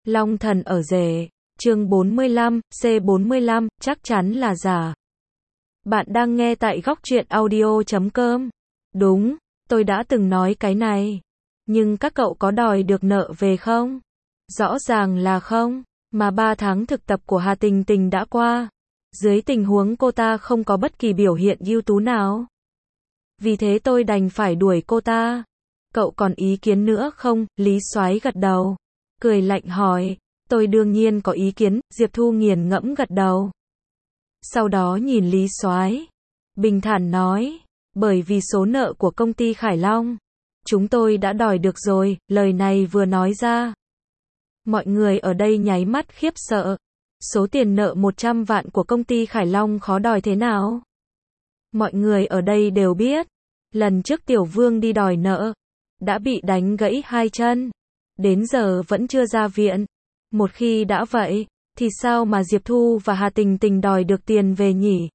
Long thần ở rể, chương 45, C45, chắc chắn là giả. Bạn đang nghe tại góc truyện audio.com. Đúng, tôi đã từng nói cái này. Nhưng các cậu có đòi được nợ về không? Rõ ràng là không, mà 3 tháng thực tập của Hà Tình Tình đã qua. Dưới tình huống cô ta không có bất kỳ biểu hiện ưu tú nào. Vì thế tôi đành phải đuổi cô ta. Cậu còn ý kiến nữa không? Lý Soái gật đầu. Cười lạnh hỏi, tôi đương nhiên có ý kiến, Diệp Thu nghiền ngẫm gật đầu. Sau đó nhìn Lý Soái, bình thản nói, bởi vì số nợ của công ty Khải Long, chúng tôi đã đòi được rồi, lời này vừa nói ra. Mọi người ở đây nháy mắt khiếp sợ. Số tiền nợ 100 vạn của công ty Khải Long khó đòi thế nào? Mọi người ở đây đều biết, lần trước Tiểu Vương đi đòi nợ, đã bị đánh gãy 2 chân. Đến giờ vẫn chưa ra viện. Một khi đã vậy, thì sao mà Diệp Thu và Hà Tình Tình đòi được tiền về nhỉ?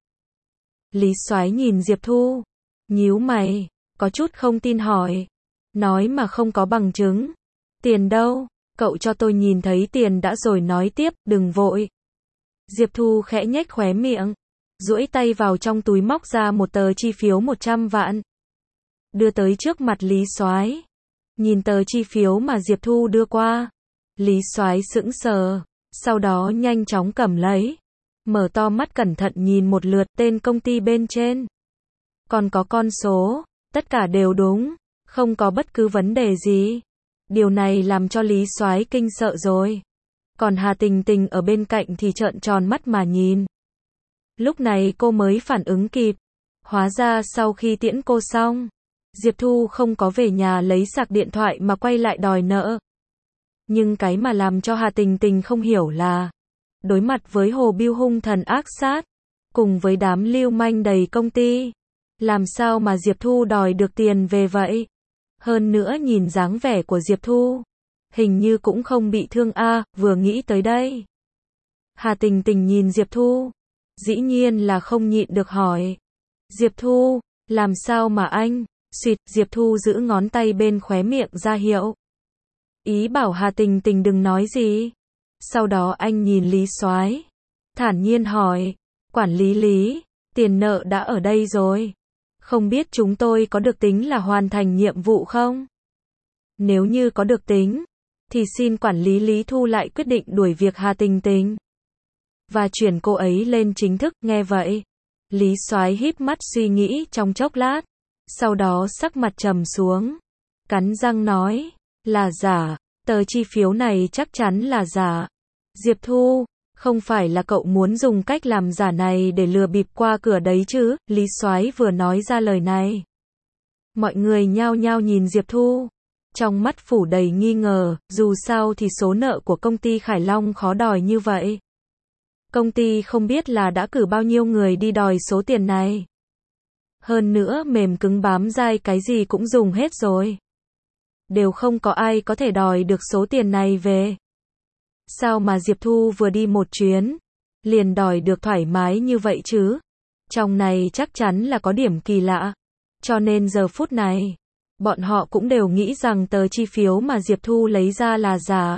Lý Soái nhìn Diệp Thu, nhíu mày, có chút không tin hỏi. Nói mà không có bằng chứng. Tiền đâu? Cậu cho tôi nhìn thấy tiền đã rồi nói tiếp, đừng vội. Diệp Thu khẽ nhếch khóe miệng, duỗi tay vào trong túi móc ra một tờ chi phiếu 100 vạn. Đưa tới trước mặt Lý Soái. Nhìn tờ chi phiếu mà Diệp Thu đưa qua, Lý Soái sững sờ, sau đó nhanh chóng cầm lấy, mở to mắt cẩn thận nhìn một lượt tên công ty bên trên. Còn có con số, tất cả đều đúng, không có bất cứ vấn đề gì. Điều này làm cho Lý Soái kinh sợ rồi. Còn Hà Tình Tình ở bên cạnh thì trợn tròn mắt mà nhìn. Lúc này cô mới phản ứng kịp. Hóa ra sau khi tiễn cô xong, Diệp Thu không có về nhà lấy sạc điện thoại mà quay lại đòi nợ. Nhưng cái mà làm cho Hà Tình Tình không hiểu là, đối mặt với Hồ Bưu hung thần ác sát, cùng với đám lưu manh đầy công ty, làm sao mà Diệp Thu đòi được tiền về vậy? Hơn nữa nhìn dáng vẻ của Diệp Thu, hình như cũng không bị thương a. Vừa nghĩ tới đây, Hà Tình Tình nhìn Diệp Thu, dĩ nhiên là không nhịn được hỏi. Diệp Thu, làm sao mà anh? Xuyệt, Diệp Thu giữ ngón tay bên khóe miệng ra hiệu. Ý bảo Hà Tình Tình đừng nói gì. Sau đó anh nhìn Lý Soái, thản nhiên hỏi, quản lý Lý, tiền nợ đã ở đây rồi. Không biết chúng tôi có được tính là hoàn thành nhiệm vụ không? Nếu như có được tính, thì xin quản lý Lý Thu lại quyết định đuổi việc Hà Tình Tình và chuyển cô ấy lên chính thức. Nghe vậy, Lý Soái híp mắt suy nghĩ trong chốc lát, sau đó sắc mặt trầm xuống, cắn răng nói, là giả, tờ chi phiếu này chắc chắn là giả. Diệp Thu, không phải là cậu muốn dùng cách làm giả này để lừa bịp qua cửa đấy chứ? Lý Soái vừa nói ra lời này, mọi người nhao nhao nhìn Diệp Thu, trong mắt phủ đầy nghi ngờ, dù sao thì số nợ của công ty Khải Long khó đòi như vậy. Công ty không biết là đã cử bao nhiêu người đi đòi số tiền này. Hơn nữa mềm cứng bám dai cái gì cũng dùng hết rồi. Đều không có ai có thể đòi được số tiền này về. Sao mà Diệp Thu vừa đi một chuyến, liền đòi được thoải mái như vậy chứ? Trong này chắc chắn là có điểm kỳ lạ. Cho nên giờ phút này, bọn họ cũng đều nghĩ rằng tờ chi phiếu mà Diệp Thu lấy ra là giả.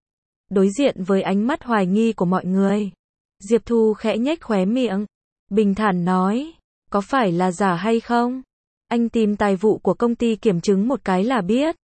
Đối diện với ánh mắt hoài nghi của mọi người, Diệp Thu khẽ nhếch khóe miệng, bình thản nói, có phải là giả hay không? Anh tìm tài vụ của công ty kiểm chứng một cái là biết.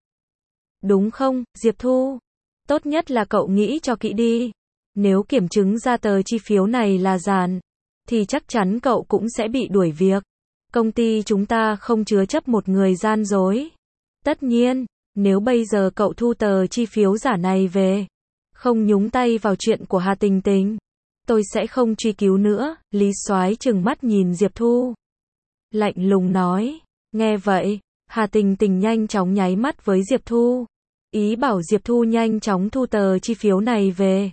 Đúng không, Diệp Thu? Tốt nhất là cậu nghĩ cho kỹ đi. Nếu kiểm chứng ra tờ chi phiếu này là giả, thì chắc chắn cậu cũng sẽ bị đuổi việc. Công ty chúng ta không chứa chấp một người gian dối. Tất nhiên, nếu bây giờ cậu thu tờ chi phiếu giả này về, không nhúng tay vào chuyện của Hà Tình Tình, tôi sẽ không truy cứu nữa. Lý Soái trừng mắt nhìn Diệp Thu, lạnh lùng nói. Nghe vậy, Hà Tình Tình nhanh chóng nháy mắt với Diệp Thu, ý bảo Diệp Thu nhanh chóng thu tờ chi phiếu này về.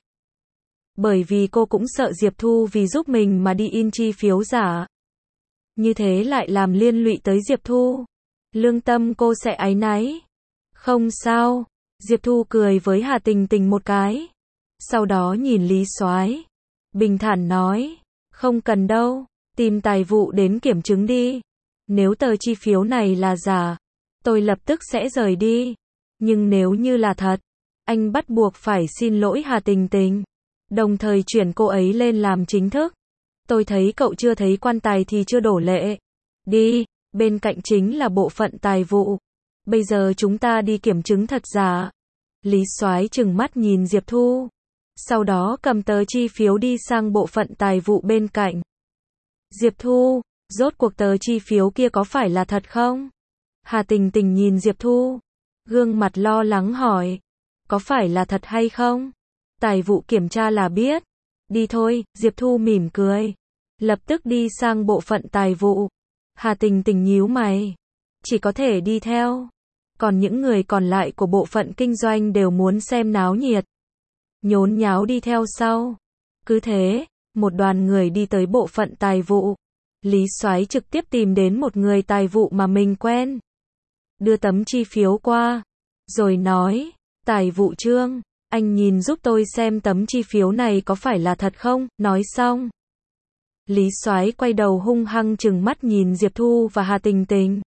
Bởi vì cô cũng sợ Diệp Thu vì giúp mình mà đi in chi phiếu giả. Như thế lại làm liên lụy tới Diệp Thu. Lương tâm cô sẽ áy náy. Không sao. Diệp Thu cười với Hà Tình Tình một cái. Sau đó nhìn Lý Soái, bình thản nói, không cần đâu, tìm tài vụ đến kiểm chứng đi. Nếu tờ chi phiếu này là giả, tôi lập tức sẽ rời đi. Nhưng nếu như là thật, anh bắt buộc phải xin lỗi Hà Tình Tình, đồng thời chuyển cô ấy lên làm chính thức. Tôi thấy cậu chưa thấy quan tài thì chưa đổ lệ. Đi, bên cạnh chính là bộ phận tài vụ. Bây giờ chúng ta đi kiểm chứng thật giả. Lý Soái trừng mắt nhìn Diệp Thu. Sau đó cầm tờ chi phiếu đi sang bộ phận tài vụ bên cạnh. Diệp Thu, rốt cuộc tờ chi phiếu kia có phải là thật không? Hà Tình Tình nhìn Diệp Thu, gương mặt lo lắng hỏi. Có phải là thật hay không? Tài vụ kiểm tra là biết. Đi thôi, Diệp Thu mỉm cười. Lập tức đi sang bộ phận tài vụ. Hà Tình Tình nhíu mày. Chỉ có thể đi theo. Còn những người còn lại của bộ phận kinh doanh đều muốn xem náo nhiệt. Nhốn nháo đi theo sau. Cứ thế, một đoàn người đi tới bộ phận tài vụ. Lý Soái trực tiếp tìm đến một người tài vụ mà mình quen. Đưa tấm chi phiếu qua. Rồi nói, tài vụ Trương, anh nhìn giúp tôi xem tấm chi phiếu này có phải là thật không? Nói xong. Lý Soái quay đầu hung hăng trừng mắt nhìn Diệp Thu và Hà Tình Tình.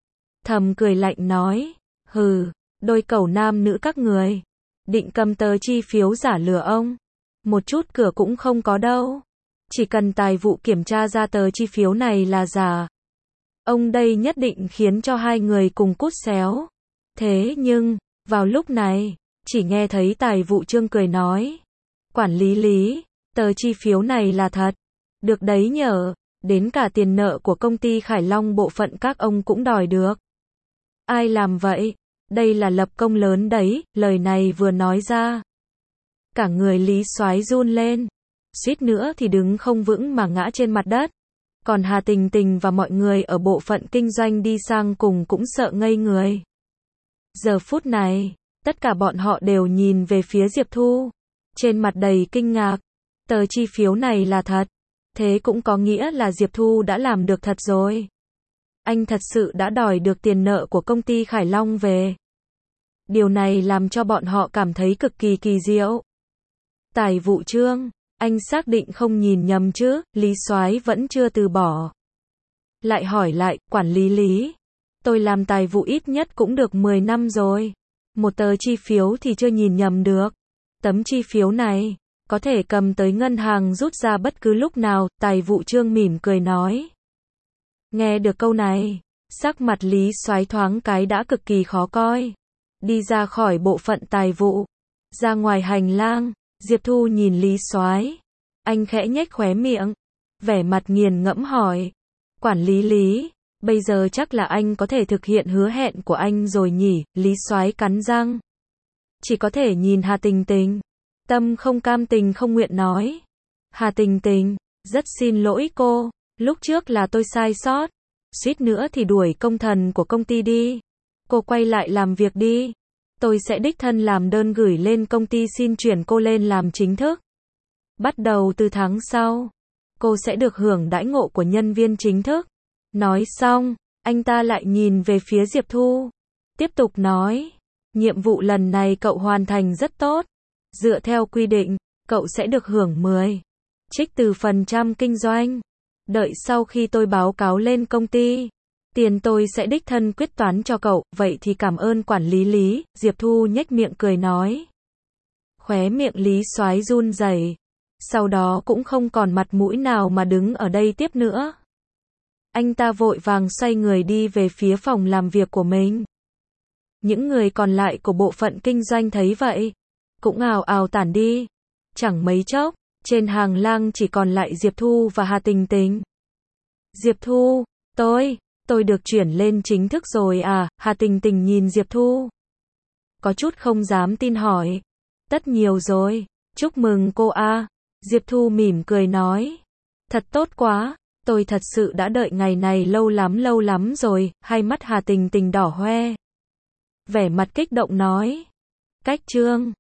Thầm cười lạnh nói, hừ, đôi cẩu nam nữ các người. Định cầm tờ chi phiếu giả lừa ông. Một chút cửa cũng không có đâu. Chỉ cần tài vụ kiểm tra ra tờ chi phiếu này là giả. Ông đây nhất định khiến cho hai người cùng cút xéo. Thế nhưng, vào lúc này, chỉ nghe thấy tài vụ Trương cười nói. Quản lý Lý, tờ chi phiếu này là thật. Được đấy nhở, đến cả tiền nợ của công ty Khải Long bộ phận các ông cũng đòi được. Ai làm vậy? Đây là lập công lớn đấy, lời này vừa nói ra. Cả người Lý Soái run lên. Suýt nữa thì đứng không vững mà ngã trên mặt đất. Còn Hà Tình Tình và mọi người ở bộ phận kinh doanh đi sang cùng cũng sợ ngây người. Giờ phút này, tất cả bọn họ đều nhìn về phía Diệp Thu. Trên mặt đầy kinh ngạc. Tờ chi phiếu này là thật. Thế cũng có nghĩa là Diệp Thu đã làm được thật rồi. Anh thật sự đã đòi được tiền nợ của công ty Khải Long về. Điều này làm cho bọn họ cảm thấy cực kỳ kỳ diệu. Tài vụ Trương, anh xác định không nhìn nhầm chứ? Lý Soái vẫn chưa từ bỏ. Lại hỏi lại, quản lý Lý. Tôi làm tài vụ ít nhất cũng được 10 năm rồi. Một tờ chi phiếu thì chưa nhìn nhầm được. Tấm chi phiếu này, có thể cầm tới ngân hàng rút ra bất cứ lúc nào, tài vụ Trương mỉm cười nói. Nghe được câu này, sắc mặt Lý Soái thoáng cái đã cực kỳ khó coi. Đi ra khỏi bộ phận tài vụ, ra ngoài hành lang, Diệp Thu nhìn Lý Soái. Anh khẽ nhếch khóe miệng, vẻ mặt nghiền ngẫm hỏi. Quản lý Lý, bây giờ chắc là anh có thể thực hiện hứa hẹn của anh rồi nhỉ? Lý Soái cắn răng. Chỉ có thể nhìn Hà Tình Tình. Tâm không cam tình không nguyện nói. Hà Tình Tình, rất xin lỗi cô, lúc trước là tôi sai sót. Suýt nữa thì đuổi công thần của công ty đi. Cô quay lại làm việc đi. Tôi sẽ đích thân làm đơn gửi lên công ty xin chuyển cô lên làm chính thức. Bắt đầu từ tháng sau, cô sẽ được hưởng đãi ngộ của nhân viên chính thức. Nói xong, anh ta lại nhìn về phía Diệp Thu. Tiếp tục nói, nhiệm vụ lần này cậu hoàn thành rất tốt. Dựa theo quy định, cậu sẽ được hưởng 10 trích từ % kinh doanh. Đợi sau khi tôi báo cáo lên công ty, tiền tôi sẽ đích thân quyết toán cho cậu. Vậy thì cảm ơn quản lý Lý. Diệp Thu nhếch miệng cười nói. Khóe miệng Lý Soái run rẩy. Sau đó cũng không còn mặt mũi nào mà đứng ở đây tiếp nữa. Anh ta vội vàng xoay người đi về phía phòng làm việc của mình. Những người còn lại của bộ phận kinh doanh thấy vậy, cũng ào ào tản đi. Chẳng mấy chốc, trên hàng lang chỉ còn lại Diệp Thu và Hà Tình Tình. Diệp Thu, tôi được chuyển lên chính thức rồi à? Hà Tình Tình nhìn Diệp Thu, có chút không dám tin hỏi. Tất nhiều rồi, chúc mừng cô a. Diệp Thu mỉm cười nói. Thật tốt quá, tôi thật sự đã đợi ngày này lâu lắm rồi. Hai mắt Hà Tình Tình đỏ hoe. Vẻ mặt kích động nói. Cách Trương,